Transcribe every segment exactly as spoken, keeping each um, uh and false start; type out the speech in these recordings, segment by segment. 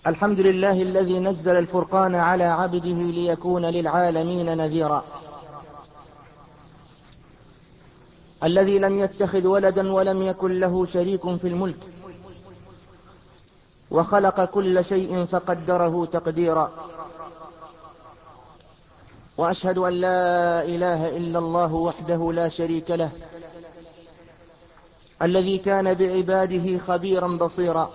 الحمد لله الذي نزل الفرقان على عبده ليكون للعالمين نذيرا، الذي لم يتخذ ولدا ولم يكن له شريك في الملك، وخلق كل شيء فقدره تقديرا. وأشهد أن لا إله إلا الله وحده لا شريك له، الذي كان بعباده خبيرا بصيرا،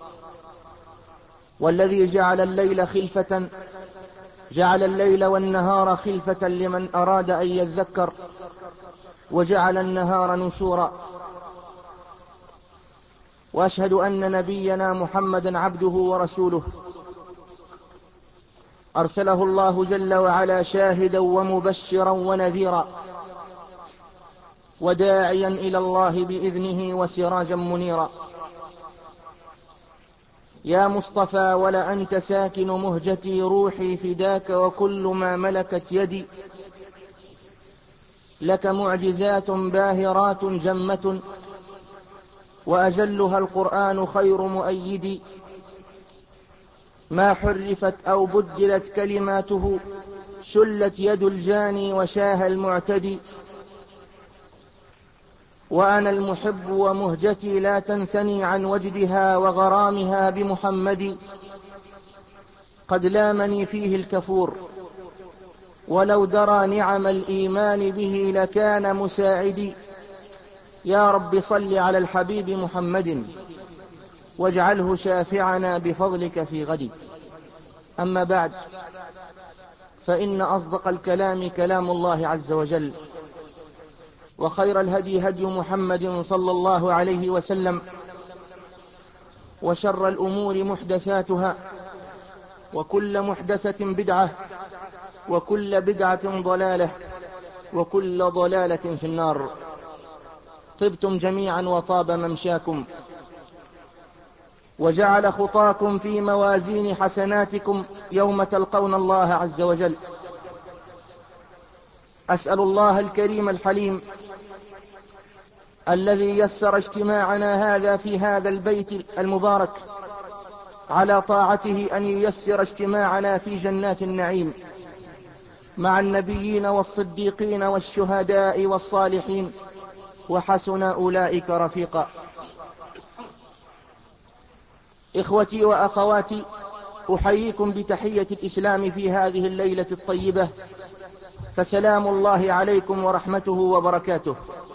والذي جعل الليل خلفة جعل الليل والنهار خلفة لمن أراد أن يذكر، وجعل النهار نشورا. وأشهد أن نبينا محمدا عبده ورسوله، أرسله الله جل وعلا شاهدا ومبشرا ونذيرا، وداعيا إلى الله بإذنه وسراجا منيرا. يا مصطفى ولأنت ساكن مهجتي، روحي فداك وكل ما ملكت يدي، لك معجزات باهرات جمة، وأجلها القرآن خير مؤيد. ما حرفت أو بدلت كلماته، شلت يد الجاني وشاه المعتدي. وأنا المحب ومهجتي لا تنثني عن وجدها وغرامها بمحمد. قد لامني فيه الكفور، ولو درى نعم الإيمان به لكان مساعدي. يا رب صل على الحبيب محمد، واجعله شافعنا بفضلك في غد. أما بعد، فإن أصدق الكلام كلام الله عز وجل، وخير الهدي هدي محمد صلى الله عليه وسلم، وشر الأمور محدثاتها، وكل محدثة بدعة، وكل بدعة ضلالة، وكل ضلالة في النار. طبتم جميعا وطاب ممشاكم، وجعل خطاكم في موازين حسناتكم يوم تلقون الله عز وجل. أسأل الله الكريم الحليم الذي يسر اجتماعنا هذا في هذا البيت المبارك على طاعته أن ييسر اجتماعنا في جنات النعيم مع النبيين والصديقين والشهداء والصالحين، وحسن أولئك رفيقا. إخوتي وأخواتي، أحييكم بتحية الإسلام في هذه الليلة الطيبة، فسلام الله عليكم ورحمته وبركاته.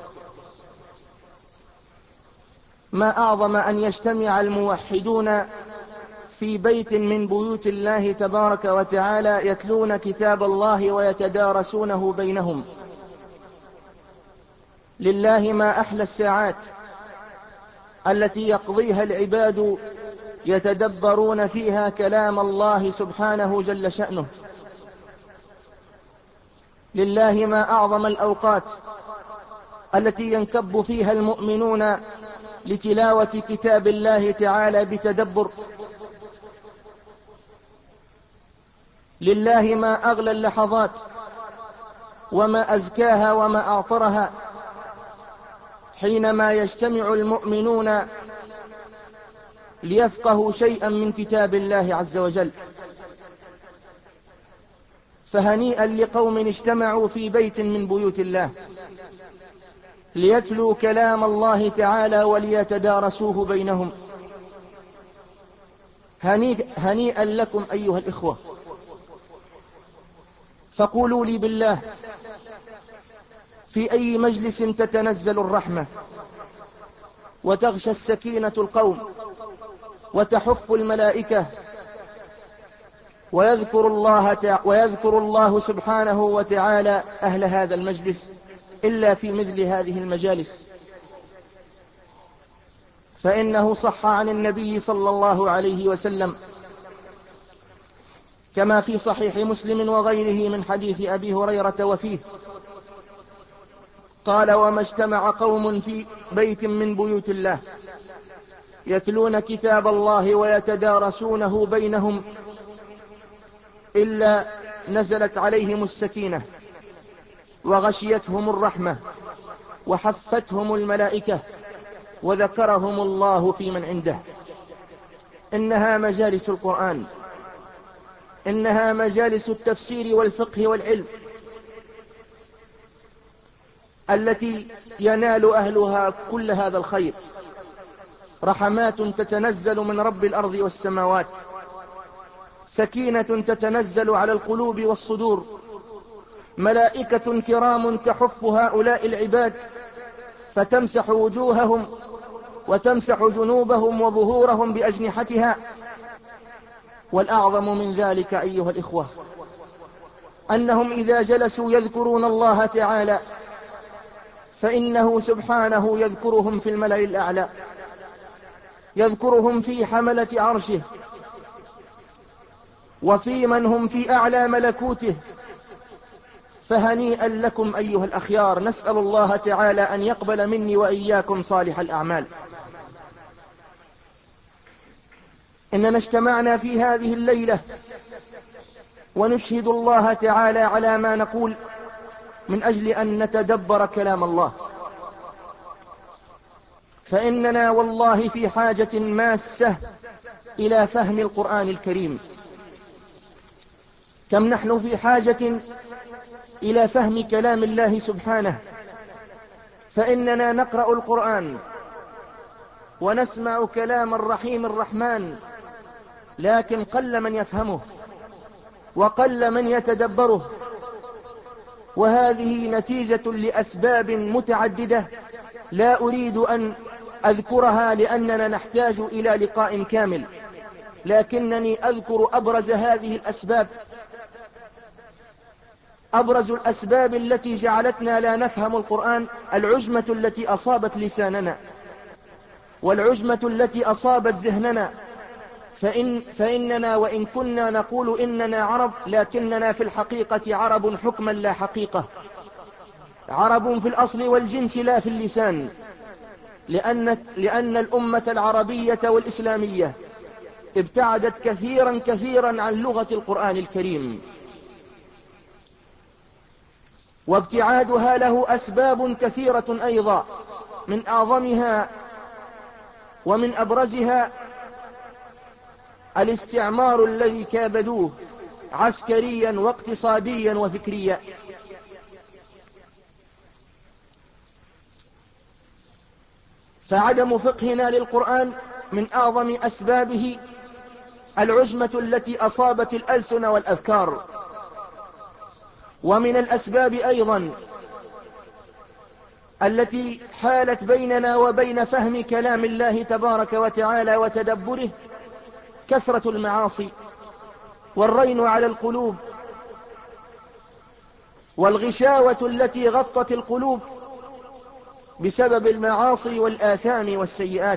ما أعظم أن يجتمع الموحدون في بيت من بيوت الله تبارك وتعالى، يتلون كتاب الله ويتدارسونه بينهم. لله ما أحلى الساعات التي يقضيها العباد يتدبرون فيها كلام الله سبحانه جل شأنه. لله ما أعظم الأوقات التي ينكب فيها المؤمنون لتلاوة كتاب الله تعالى بتدبر. لله ما أغلى اللحظات وما أزكاها وما أعطرها حينما يجتمع المؤمنون ليفقهوا شيئا من كتاب الله عز وجل. فهنيئا لقوم اجتمعوا في بيت من بيوت الله ليتلوا كلام الله تعالى وليتدارسوه بينهم. هنيئا لكم أيها الإخوة. فقولوا لي بالله، في أي مجلس تتنزل الرحمة وتغشى السكينة القوم وتحف الملائكة ويذكر الله, تع... ويذكر الله سبحانه وتعالى أهل هذا المجلس إلا في مثل هذه المجالس؟ فإنه صح عن النبي صلى الله عليه وسلم كما في صحيح مسلم وغيره من حديث أبي هريرة وفيه قال: وما اجتمع قوم في بيت من بيوت الله يتلون كتاب الله ويتدارسونه بينهم إلا نزلت عليهم السكينة وغشيتهم الرحمة وحفتهم الملائكة وذكرهم الله في من عنده. إنها مجالس القرآن، إنها مجالس التفسير والفقه والعلم التي ينال أهلها كل هذا الخير. رحمات تتنزل من رب الأرض والسماوات، سكينة تتنزل على القلوب والصدور، ملائكة كرام تحف هؤلاء العباد فتمسح وجوههم وتمسح جنوبهم وظهورهم بأجنحتها. والأعظم من ذلك أيها الإخوة أنهم إذا جلسوا يذكرون الله تعالى فإنه سبحانه يذكرهم في الملأ الأعلى، يذكرهم في حملة عرشه وفي من هم في أعلى ملكوته. فهنيئا لكم أيها الأخيار، نسأل الله تعالى أن يقبل مني وإياكم صالح الأعمال. إننا اجتمعنا في هذه الليلة ونشهد الله تعالى على ما نقول من أجل أن نتدبر كلام الله، فإننا والله في حاجة ماسة إلى فهم القرآن الكريم. كم نحن في حاجة إلى فهم كلام الله سبحانه، فإننا نقرأ القرآن ونسمع كلام الرحيم الرحمن، لكن قل من يفهمه وقل من يتدبره، وهذه نتيجة لأسباب متعددة لا أريد أن أذكرها لأننا نحتاج إلى لقاء كامل، لكنني أذكر أبرز هذه الأسباب. أبرز الأسباب التي جعلتنا لا نفهم القرآن العجمة التي أصابت لساننا والعجمة التي أصابت ذهننا. فإن فإننا وإن كنا نقول إننا عرب لكننا في الحقيقة عرب حكما لا حقيقة، عرب في الأصل والجنس لا في اللسان، لأن, لأن الأمة العربية والإسلامية ابتعدت كثيرا كثيرا عن لغة القرآن الكريم، وابتعادها له أسباب كثيرة أيضا، من أعظمها ومن أبرزها الاستعمار الذي كابدوه عسكريا واقتصاديا وفكريا. فعدم فقهنا للقرآن من أعظم أسبابه العجمة التي أصابت الألسن والأذكار. ومن الأسباب أيضا التي حالت بيننا وبين فهم كلام الله تبارك وتعالى وتدبره كثرة المعاصي والرين على القلوب والغشاوة التي غطت القلوب بسبب المعاصي والآثام والسيئات.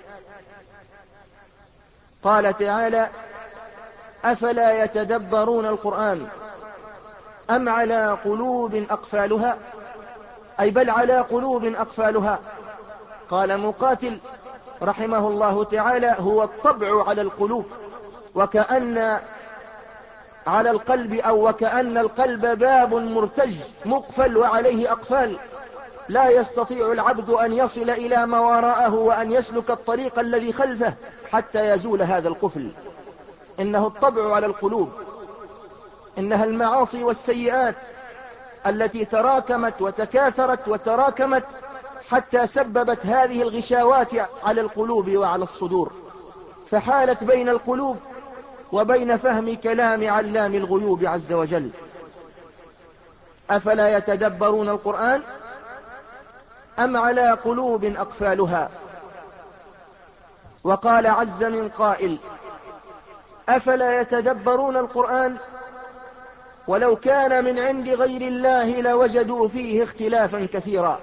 قال تعالى: أفلا يتدبرون القرآن أم على قلوب أقفالها، أي بل على قلوب أقفالها. قال مقاتل رحمه الله تعالى: هو الطبع على القلوب، وكأن على القلب أو وكأن القلب باب مرتج مقفل وعليه أقفال، لا يستطيع العبد أن يصل إلى ما وراءه وأن يسلك الطريق الذي خلفه حتى يزول هذا القفل. إنه الطبع على القلوب، إنها المعاصي والسيئات التي تراكمت وتكاثرت وتراكمت حتى سببت هذه الغشاوات على القلوب وعلى الصدور، فحالت بين القلوب وبين فهم كلام علام الغيوب عز وجل. أفلا يتدبرون القرآن أم على قلوب أقفالها. وقال عز من قائل: أفلا يتدبرون القرآن ولو كان من عند غير الله لوجدوا فيه اختلافا كثيرا.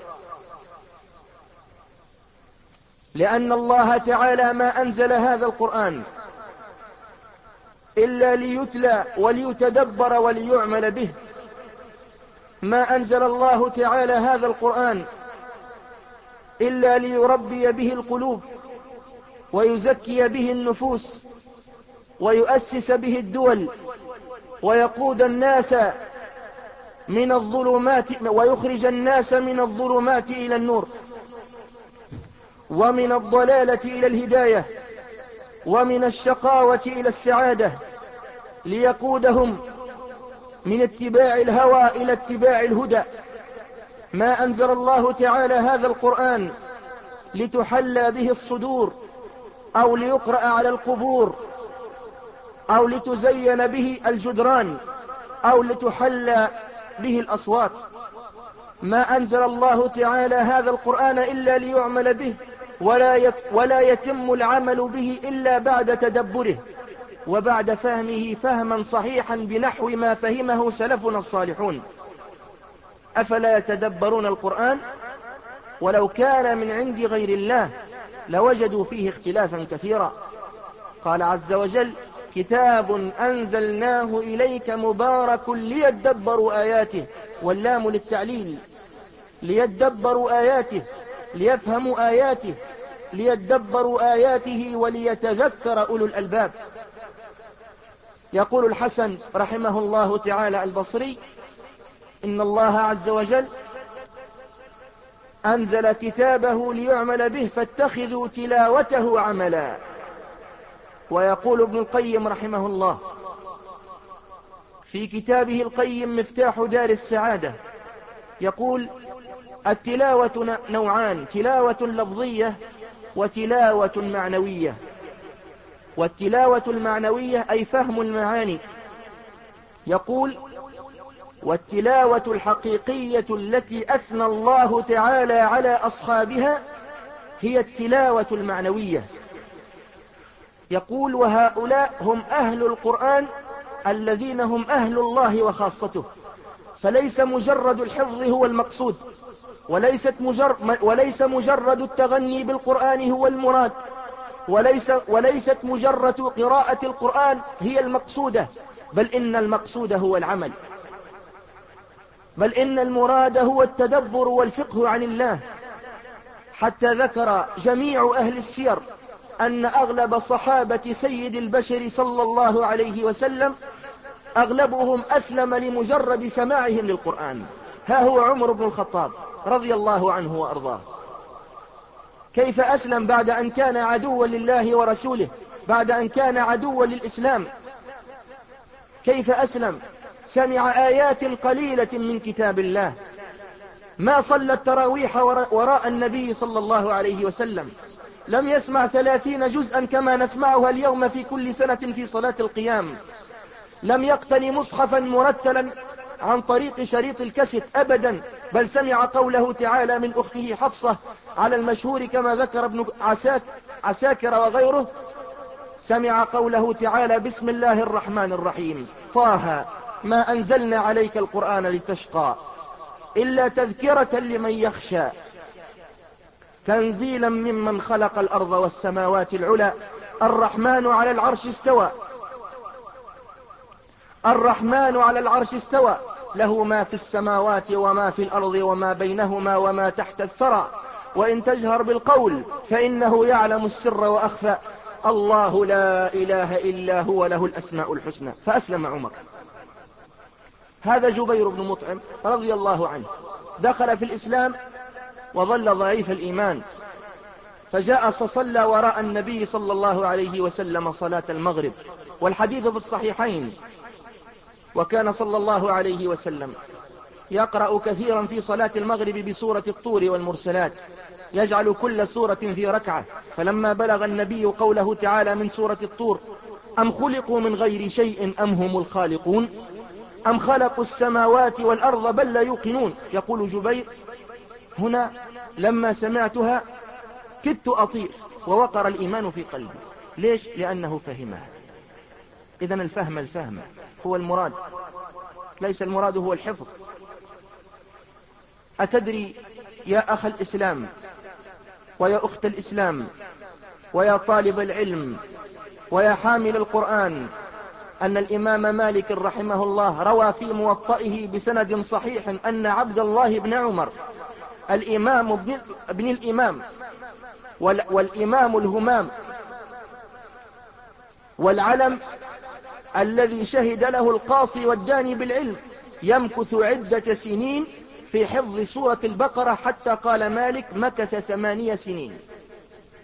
لأن الله تعالى ما أنزل هذا القرآن إلا ليتلى وليتدبر وليعمل به. ما أنزل الله تعالى هذا القرآن إلا ليربي به القلوب ويزكي به النفوس ويؤسس به الدول ويقود الناس من الظلمات ويخرج الناس من الظلمات إلى النور ومن الضلالة إلى الهداية. ومن الشقاوة إلى السعادة، ليقودهم من اتباع الهوى إلى اتباع الهدى. ما أنزل الله تعالى هذا القرآن لتحلى به الصدور، أو ليقرأ على القبور، أو لتزين به الجدران، أو لتحلى به الأصوات. ما أنزل الله تعالى هذا القرآن إلا ليعمل به، ولا ولا يتم العمل به إلا بعد تدبره وبعد فهمه فهما صحيحا بنحو ما فهمه سلفنا الصالحون. أفلا يتدبرون القرآن؟ ولو كان من عند غير الله لوجدوا فيه اختلافا كثيرا. قال عز وجل: كتاب أنزلناه إليك مبارك ليدبروا آياته، واللام للتعليل، ليدبروا آياته، ليفهموا آياته، ليدبروا آياته وليتذكر أولو الألباب. يقول الحسن رحمه الله تعالى البصري: إن الله عز وجل أنزل كتابه ليعمل به فاتخذوا تلاوته عملا. ويقول ابن القيم رحمه الله في كتابه القيم مفتاح دار السعادة، يقول: التلاوة نوعان: تلاوة لفظية وتلاوة معنوية. والتلاوة المعنوية أي فهم المعاني. يقول: والتلاوة الحقيقية التي أثنى الله تعالى على أصحابها هي التلاوة المعنوية. يقول: وهؤلاء هم أهل القرآن الذين هم أهل الله وخاصته. فليس مجرد الحفظ هو المقصود، وليست مجر وليس مجرد التغني بالقرآن هو المراد، وليس وليست مجرد قراءة القرآن هي المقصودة، بل إن المقصود هو العمل، بل إن المراد هو التدبر والفقه عن الله. حتى ذكر جميع أهل السير أن أغلب صحابة سيد البشر صلى الله عليه وسلم أغلبهم أسلم لمجرد سماعهم للقرآن. ها هو عمر بن الخطاب رضي الله عنه وأرضاه، كيف أسلم بعد أن كان عدوا لله ورسوله، بعد أن كان عدوا للإسلام؟ كيف أسلم؟ سمع آيات قليلة من كتاب الله، ما صلى التراويح وراء النبي صلى الله عليه وسلم، لم يسمع ثلاثين جزءا كما نسمعها اليوم في كل سنة في صلاة القيام، لم يقتني مصحفا مرتلا عن طريق شريط الكاسيت أبدا، بل سمع قوله تعالى من أخته حفصة على المشهور كما ذكر ابن عساك عساكر وغيره، سمع قوله تعالى: بسم الله الرحمن الرحيم، طه ما أنزلنا عليك القرآن لتشقى إلا تذكرة لمن يخشى تنزيلا ممن خلق الأرض والسماوات العلى الرحمن على العرش استوى الرحمن على العرش استوى له ما في السماوات وما في الأرض وما بينهما وما تحت الثرى وإن تجهر بالقول فإنه يعلم السر وأخفى الله لا إله إلا هو له الأسماء الحسنى. فأسلم عمر. هذا جبير بن مطعم رضي الله عنه دخل في الإسلام وظل ضعيف الإيمان، فجاء فصلى وراء النبي صلى الله عليه وسلم صلاة المغرب، والحديث في الصحيحين. وكان صلى الله عليه وسلم يقرأ كثيرا في صلاة المغرب بسورة الطور والمرسلات، يجعل كل سورة في ركعة. فلما بلغ النبي قوله تعالى من سورة الطور: أم خلقوا من غير شيء أم هم الخالقون أم خلقوا السماوات والأرض بل لا يوقنون، يقول جبير: هنا لما سمعتها كدت أطير ووقر الإيمان في قلبي. ليش؟ لأنه فهمها. إذن الفهم الفهم هو المراد، ليس المراد هو الحفظ. أتدري يا أخ الإسلام ويا أخت الإسلام ويا طالب العلم ويا حامل القرآن أن الإمام مالك رحمه الله روى في موطئه بسند صحيح أن عبد الله بن عمر الإمام ابن, ابن الإمام والإمام الهمام والعلم الذي شهد له القاصي والداني بالعلم يمكث عدة سنين في حفظ سورة البقرة، حتى قال مالك: مكث ثمانية سنين.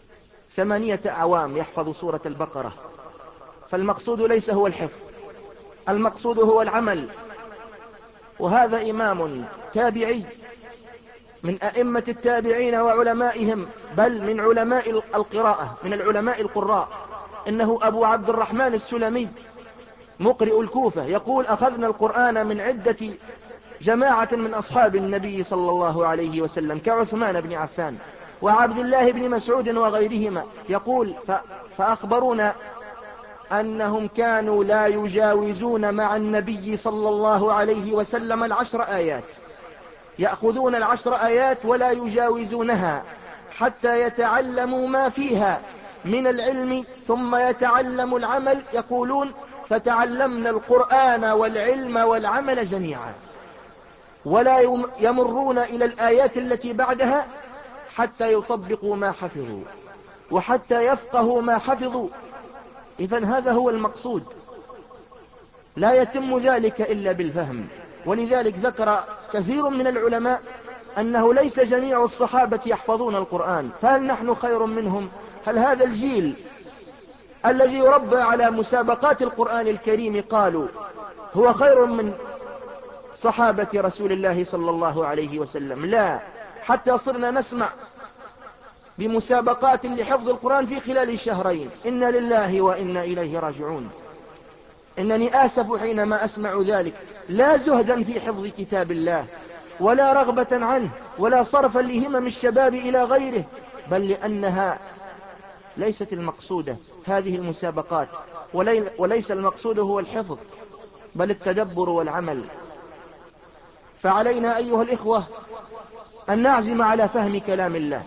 ثمانية أعوام يحفظ سورة البقرة. فالمقصود ليس هو الحفظ، المقصود هو العمل. وهذا إمام تابعي من أئمة التابعين وعلمائهم، بل من علماء القراءة، من العلماء القراء، إنه أبو عبد الرحمن السلمي مقرئ الكوفة، يقول: أخذنا القرآن من عدة جماعة من أصحاب النبي صلى الله عليه وسلم كعثمان بن عفان وعبد الله بن مسعود وغيرهما. يقول: فأخبرونا أنهم كانوا لا يجاوزون مع النبي صلى الله عليه وسلم العشر آيات، يأخذون العشر آيات ولا يجاوزونها حتى يتعلموا ما فيها من العلم ثم يتعلموا العمل. يقولون: فتعلمنا القرآن والعلم والعمل جميعا، ولا يمرون إلى الآيات التي بعدها حتى يطبقوا ما حفظوا وحتى يفقهوا ما حفظوا. إذن هذا هو المقصود، لا يتم ذلك إلا بالفهم. ولذلك ذكر كثير من العلماء أنه ليس جميع الصحابة يحفظون القرآن، فهل نحن خير منهم؟ هل هذا الجيل الذي يربى على مسابقات القرآن الكريم قالوا هو خير من صحابة رسول الله صلى الله عليه وسلم؟ لا، حتى صرنا نسمع بمسابقات لحفظ القرآن في خلال شهرين. إنا لله وإنا إليه راجعون. إنني آسف حينما أسمع ذلك، لا زهدا في حفظ كتاب الله ولا رغبة عنه ولا صرفا لهمم الشباب إلى غيره، بل لأنها ليست المقصودة هذه المسابقات، وليس المقصود هو الحفظ بل التدبر والعمل. فعلينا أيها الإخوة أن نعزم على فهم كلام الله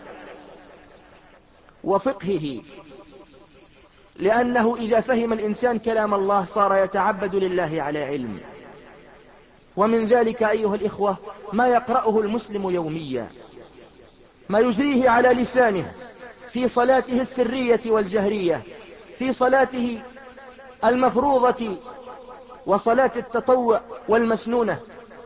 وفقهه، لأنه إذا فهم الإنسان كلام الله صار يتعبد لله على علم. ومن ذلك أيها الإخوة ما يقرأه المسلم يوميا، ما يجريه على لسانه في صلاته السرية والجهرية، في صلاته المفروضة وصلاة التطوع والمسنونة.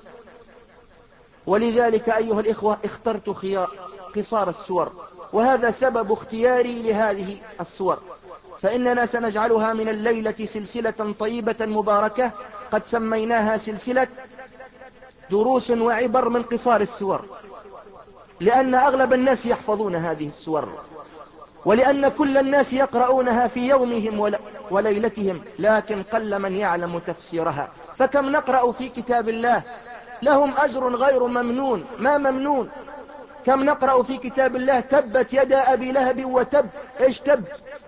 ولذلك أيها الإخوة اخترت خيار قصار السور، وهذا سبب اختياري لهذه السور، فإننا سنجعلها من الليلة سلسلة طيبة مباركة قد سميناها سلسلة دروس وعبر من قصار السور، لأن أغلب الناس يحفظون هذه السور، ولأن كل الناس يقرؤونها في يومهم وليلتهم، لكن قل من يعلم تفسيرها. فكم نقرأ في كتاب الله لهم أجر غير ممنون، ما ممنون. كم نقرأ في كتاب الله تبت يدا أبي لهب وتب، إيش تب؟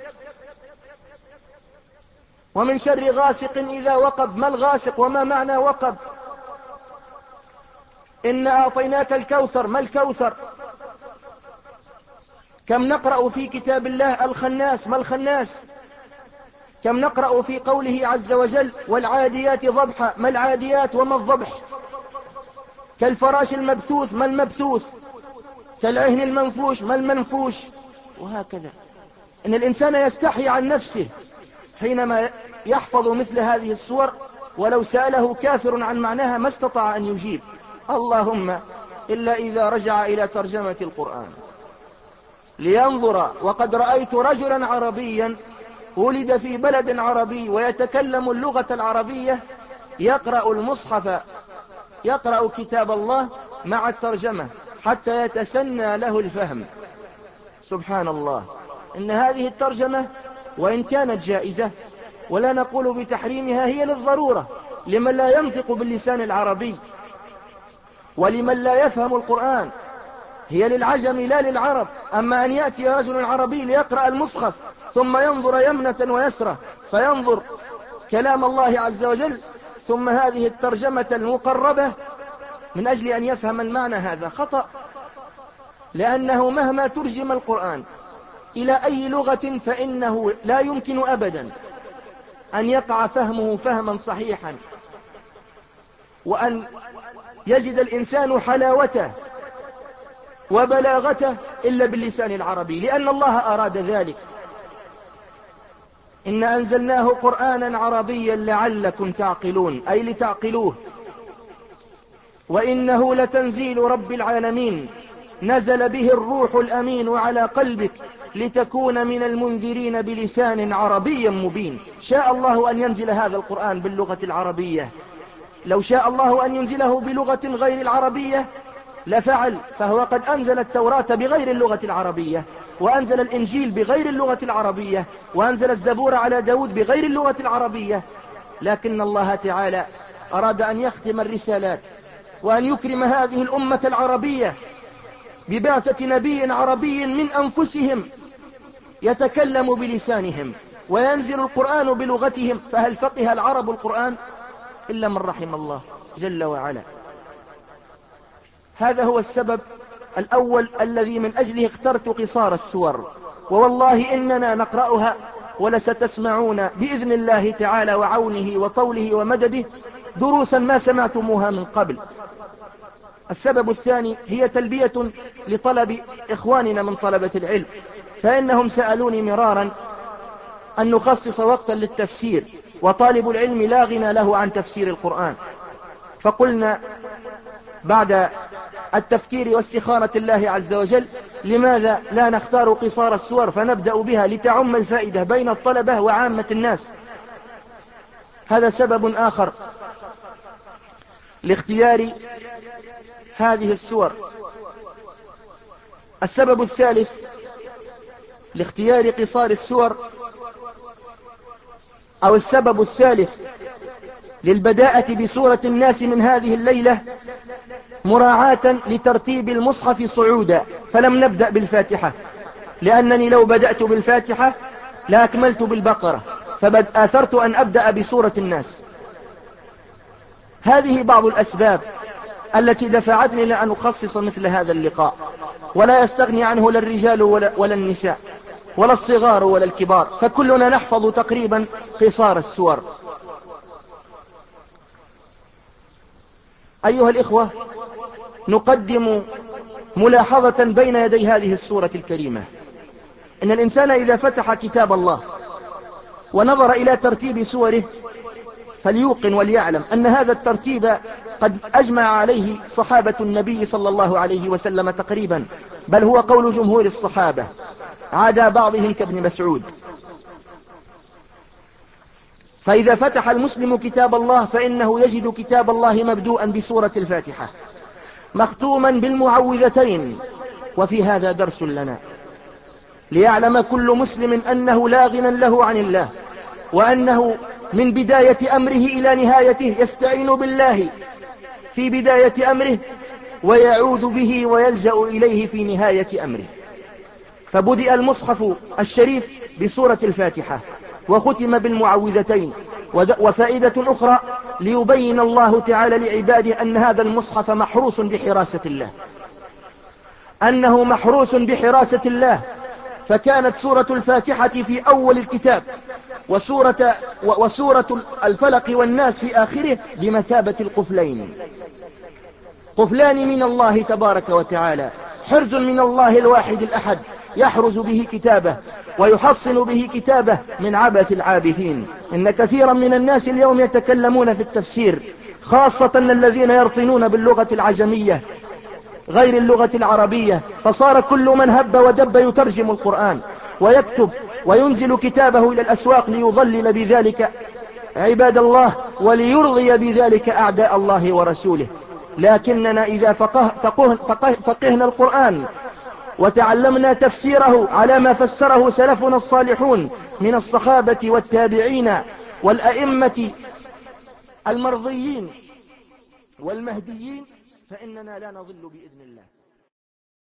ومن شر غاسق إذا وقب، ما الغاسق وما معنى وقب؟ إنا أعطيناك الكوثر، ما الكوثر؟ كم نقرأ في كتاب الله الخناس، ما الخناس؟ كم نقرأ في قوله عز وجل والعاديات ضبحا، ما العاديات وما الضبح؟ كالفراش المبثوث، ما المبثوث؟ كالعهن المنفوش، ما المنفوش؟ وهكذا. إن الإنسان يستحي عن نفسه حينما يحفظ مثل هذه الصور، ولو سأله كافر عن معناها ما استطاع أن يجيب، اللهم إلا إذا رجع إلى ترجمة القرآن لينظر. وقد رأيت رجلا عربيا ولد في بلد عربي ويتكلم اللغة العربية يقرأ المصحف، يقرأ كتاب الله مع الترجمة حتى يتسنى له الفهم. سبحان الله. إن هذه الترجمة وإن كانت جائزة ولا نقول بتحريمها، هي للضرورة لمن لا ينطق باللسان العربي ولمن لا يفهم القرآن، هي للعجم لا للعرب. أما أن يأتي رجل عربي ليقرأ المصحف ثم ينظر يمنة ويسرة فينظر كلام الله عز وجل ثم هذه الترجمة المقربة من أجل أن يفهم المعنى، هذا خطأ. لأنه مهما ترجم القرآن إلى أي لغة فإنه لا يمكن أبدا أن يقع فهمه فهما صحيحا، وأن يجد الإنسان حلاوته وبلاغته إلا باللسان العربي، لأن الله أراد ذلك. إن أنزلناه قرآنا عربيا لعلكم تعقلون، أي لتعقلوه. وإنه لتنزيل رب العالمين نزل به الروح الأمين على قلبك لتكون من المنذرين بلسان عربي مبين. شاء الله أن ينزل هذا القرآن باللغة العربية، لو شاء الله أن ينزله بلغة غير العربية لفعل، فهو قد أنزل التوراة بغير اللغة العربية، وأنزل الإنجيل بغير اللغة العربية، وأنزل الزبور على داود بغير اللغة العربية. لكن الله تعالى أراد أن يختم الرسالات وأن يكرم هذه الأمة العربية ببعثة نبي عربي من أنفسهم يتكلم بلسانهم وينزل القرآن بلغتهم. فهل فقه العرب القرآن إلا من رحم الله جل وعلا؟ هذا هو السبب الأول الذي من أجله اخترت قصار السور، ووالله إننا نقرأها ولستسمعون بإذن الله تعالى وعونه وطوله ومدده دروسا ما سمعتموها من قبل. السبب الثاني هي تلبية لطلب إخواننا من طلبة العلم، فإنهم سألوني مرارا أن نخصص وقتا للتفسير، وطالب العلم لا غنى له عن تفسير القرآن. فقلنا بعد التفكير واستخارة الله عز وجل لماذا لا نختار قصار السور فنبدأ بها لتعم الفائدة بين الطلبة وعامة الناس. هذا سبب آخر لاختيار هذه السور. السبب الثالث لاختيار قصار السور، أو السبب الثالث للبداءة بسورة الناس من هذه الليلة مراعاة لترتيب المصحف صعودا، فلم نبدأ بالفاتحة، لأنني لو بدأت بالفاتحة لأكملت بالبقرة، فآثرت أن أبدأ بسورة الناس. هذه بعض الأسباب التي دفعتني لأن أخصص مثل هذا اللقاء، ولا يستغني عنه لا الرجال ولا, ولا النساء ولا الصغار ولا الكبار، فكلنا نحفظ تقريبا قصار السور. أيها الإخوة، نقدم ملاحظة بين يدي هذه السورة الكريمة. إن الإنسان إذا فتح كتاب الله ونظر إلى ترتيب سوره فليوقن وليعلم أن هذا الترتيب قد أجمع عليه صحابة النبي صلى الله عليه وسلم تقريبا، بل هو قول جمهور الصحابة عدا بعضهم كابن مسعود. فإذا فتح المسلم كتاب الله فإنه يجد كتاب الله مبدوءا بسورة الفاتحة مختوما بالمعوذتين. وفي هذا درس لنا ليعلم كل مسلم أنه لا غنى له عن الله، وأنه من بداية أمره إلى نهايته يستعين بالله في بداية أمره ويعوذ به ويلجأ إليه في نهاية أمره. فبدأ المصحف الشريف بسورة الفاتحة وختم بالمعوذتين. وفائدة أخرى ليبين الله تعالى لعباده أن هذا المصحف محروس بحراسة الله، أنه محروس بحراسة الله. فكانت سورة الفاتحة في أول الكتاب وسورة, وسورة الفلق والناس في آخره بمثابة القفلين، قفلان من الله تبارك وتعالى، حرز من الله الواحد الأحد يحرز به كتابه ويحصن به كتابه من عبث العابثين. إن كثيرا من الناس اليوم يتكلمون في التفسير، خاصة الذين يرطنون باللغة العجمية غير اللغة العربية، فصار كل من هب ودب يترجم القرآن ويكتب وينزل كتابه إلى الأسواق ليضلل بذلك عباد الله وليرضي بذلك أعداء الله ورسوله. لكننا إذا فقه فقه فقه فقهنا القرآن وتعلمنا تفسيره على ما فسره سلفنا الصالحون من الصحابة والتابعين والأئمة المرضيين والمهديين فإننا لا نضل بإذن الله.